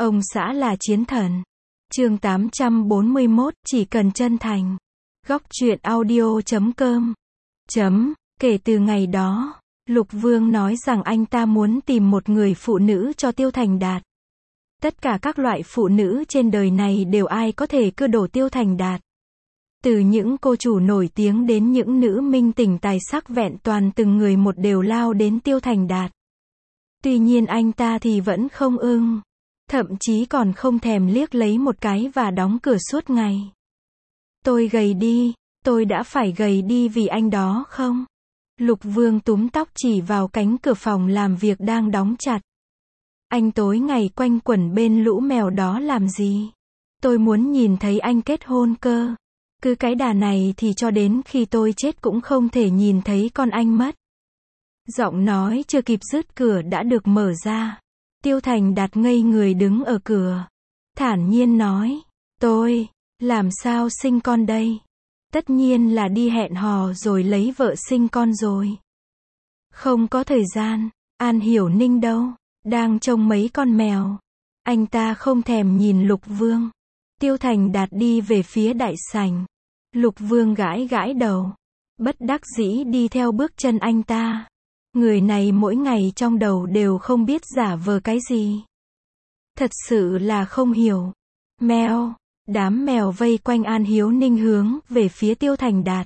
Ông xã là chiến thần. Chương 841, chỉ cần chân thành. Góc truyện audio.com. Kể từ ngày đó, Lục Vương nói rằng anh ta muốn tìm một người phụ nữ cho Tiêu Thành Đạt. Tất cả các loại phụ nữ trên đời này đều ai có thể cưa đổ Tiêu Thành Đạt. Từ những cô chủ nổi tiếng đến những nữ minh tỉnh tài sắc vẹn toàn, từng người một đều lao đến Tiêu Thành Đạt. Tuy nhiên anh ta thì vẫn không ưng. Thậm chí còn không thèm liếc lấy một cái và đóng cửa suốt ngày. Tôi gầy đi, tôi đã phải gầy đi vì anh đó không? Lục Vương túm tóc chỉ vào cánh cửa phòng làm việc đang đóng chặt. Anh tối ngày quanh quẩn bên lũ mèo đó làm gì? Tôi muốn nhìn thấy anh kết hôn cơ. Cứ cái đà này thì cho đến khi tôi chết cũng không thể nhìn thấy con anh mất. Giọng nói chưa kịp dứt, cửa đã được mở ra. Tiêu Thành Đạt ngây người đứng ở cửa. Thản nhiên nói, tôi, làm sao sinh con đây? Tất nhiên là đi hẹn hò rồi lấy vợ sinh con rồi. Không có thời gian. An Hiểu Ninh đâu? Đang trông mấy con mèo. Anh ta không thèm nhìn Lục Vương. Tiêu Thành Đạt đi về phía đại sảnh. Lục Vương gãi gãi đầu. Bất đắc dĩ đi theo bước chân anh ta. Người này mỗi ngày trong đầu đều không biết giả vờ cái gì. Thật sự là không hiểu. Mèo. Đám mèo vây quanh An Hiếu Ninh hướng về phía Tiêu Thành Đạt.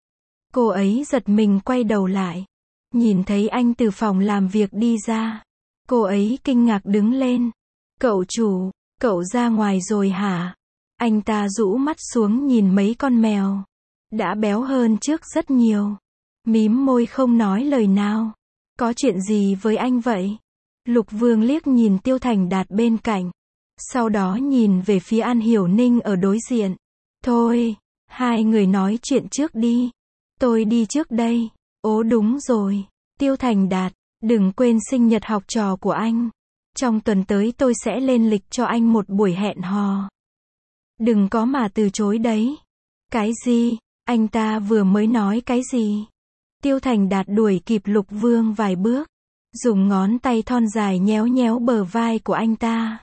Cô ấy giật mình quay đầu lại. Nhìn thấy anh từ phòng làm việc đi ra. Cô ấy kinh ngạc đứng lên. Cậu chủ, cậu ra ngoài rồi hả? Anh ta rũ mắt xuống nhìn mấy con mèo. Đã béo hơn trước rất nhiều. Mím môi không nói lời nào. Có chuyện gì với anh vậy? Lục Vương liếc nhìn Tiêu Thành Đạt bên cạnh. Sau đó nhìn về phía An Hiểu Ninh ở đối diện. Thôi, hai người nói chuyện trước đi. Tôi đi trước đây. Ố đúng rồi. Tiêu Thành Đạt, đừng quên sinh nhật học trò của anh. Trong tuần tới tôi sẽ lên lịch cho anh một buổi hẹn hò. Đừng có mà từ chối đấy. Cái gì? Anh ta vừa mới nói cái gì? Tiêu Thành Đạt đuổi kịp Lục Vương vài bước. Dùng ngón tay thon dài nhéo nhéo bờ vai của anh ta.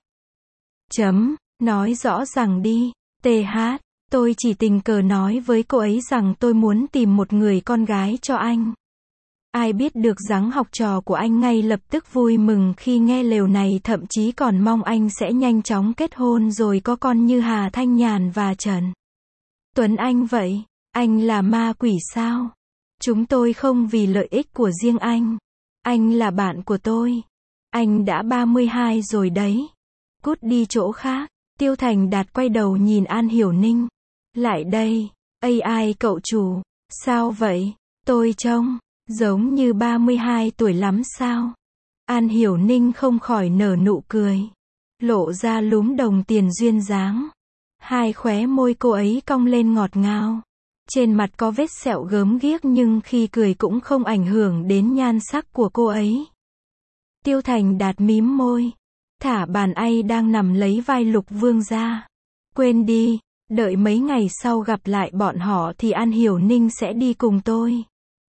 Nói rõ ràng đi. TH, tôi chỉ tình cờ nói với cô ấy rằng tôi muốn tìm một người con gái cho anh. Ai biết được rằng học trò của anh ngay lập tức vui mừng khi nghe lều này, thậm chí còn mong anh sẽ nhanh chóng kết hôn rồi có con như Hà Thanh Nhàn và Trần Tuấn Anh vậy. Anh là ma quỷ sao? Chúng tôi không vì lợi ích của riêng anh. Anh là bạn của tôi. Anh đã 32 rồi đấy. Cút đi chỗ khác. Tiêu Thành Đạt quay đầu nhìn An Hiểu Ninh. Lại đây. Ai cậu chủ. Sao vậy? Tôi trông giống như 32 tuổi lắm sao? An Hiểu Ninh không khỏi nở nụ cười. Lộ ra lúm đồng tiền duyên dáng. Hai khóe môi cô ấy cong lên ngọt ngào. Trên mặt có vết sẹo gớm ghiếc nhưng khi cười cũng không ảnh hưởng đến nhan sắc của cô ấy. Tiêu Thành Đạt mím môi. Thả bàn ay đang nằm lấy vai Lục Vương ra. Quên đi, đợi mấy ngày sau gặp lại bọn họ thì An Hiểu Ninh sẽ đi cùng tôi.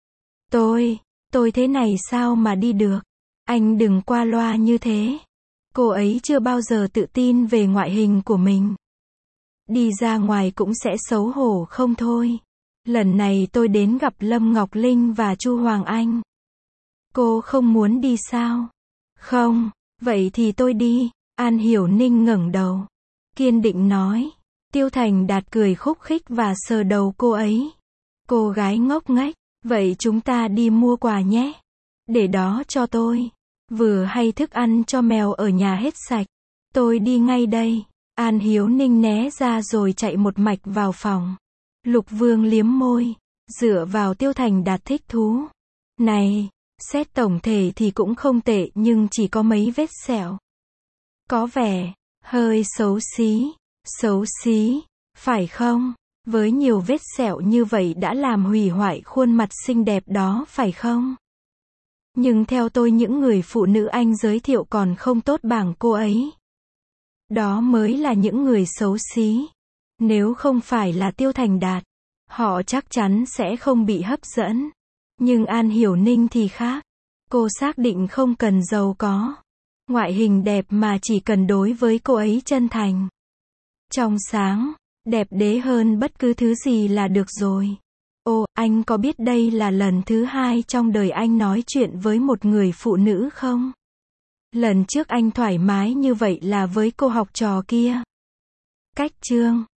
Tôi thế này sao mà đi được? Anh đừng qua loa như thế. Cô ấy chưa bao giờ tự tin về ngoại hình của mình. Đi ra ngoài cũng sẽ xấu hổ không thôi. Lần này tôi đến gặp Lâm Ngọc Linh và Chu Hoàng Anh. Cô không muốn đi sao? Không, vậy thì tôi đi. An Hiểu Ninh ngẩng đầu. Kiên định nói. Tiêu Thành Đạt cười khúc khích và sờ đầu cô ấy. Cô gái ngốc nghếch. Vậy chúng ta đi mua quà nhé. Để đó cho tôi. Vừa hay thức ăn cho mèo ở nhà hết sạch. Tôi đi ngay đây. An Hiếu Ninh né ra rồi chạy một mạch vào phòng. Lục Vương liếm môi. Dựa vào Tiêu Thành Đạt thích thú. Này, xét tổng thể thì cũng không tệ nhưng chỉ có mấy vết sẹo. Có vẻ hơi xấu xí. Xấu xí, phải không? Với nhiều vết sẹo như vậy đã làm hủy hoại khuôn mặt xinh đẹp đó phải không? Nhưng theo tôi những người phụ nữ anh giới thiệu còn không tốt bằng cô ấy. Đó mới là những người xấu xí. Nếu không phải là Tiêu Thành Đạt, họ chắc chắn sẽ không bị hấp dẫn. Nhưng An Hiểu Ninh thì khác. Cô xác định không cần giàu có. Ngoại hình đẹp mà chỉ cần đối với cô ấy chân thành, trong sáng, đẹp đẽ hơn bất cứ thứ gì là được rồi. Ô, anh có biết đây là lần thứ 2 trong đời anh nói chuyện với một người phụ nữ không? Lần trước anh thoải mái như vậy là với cô học trò kia. Cách chương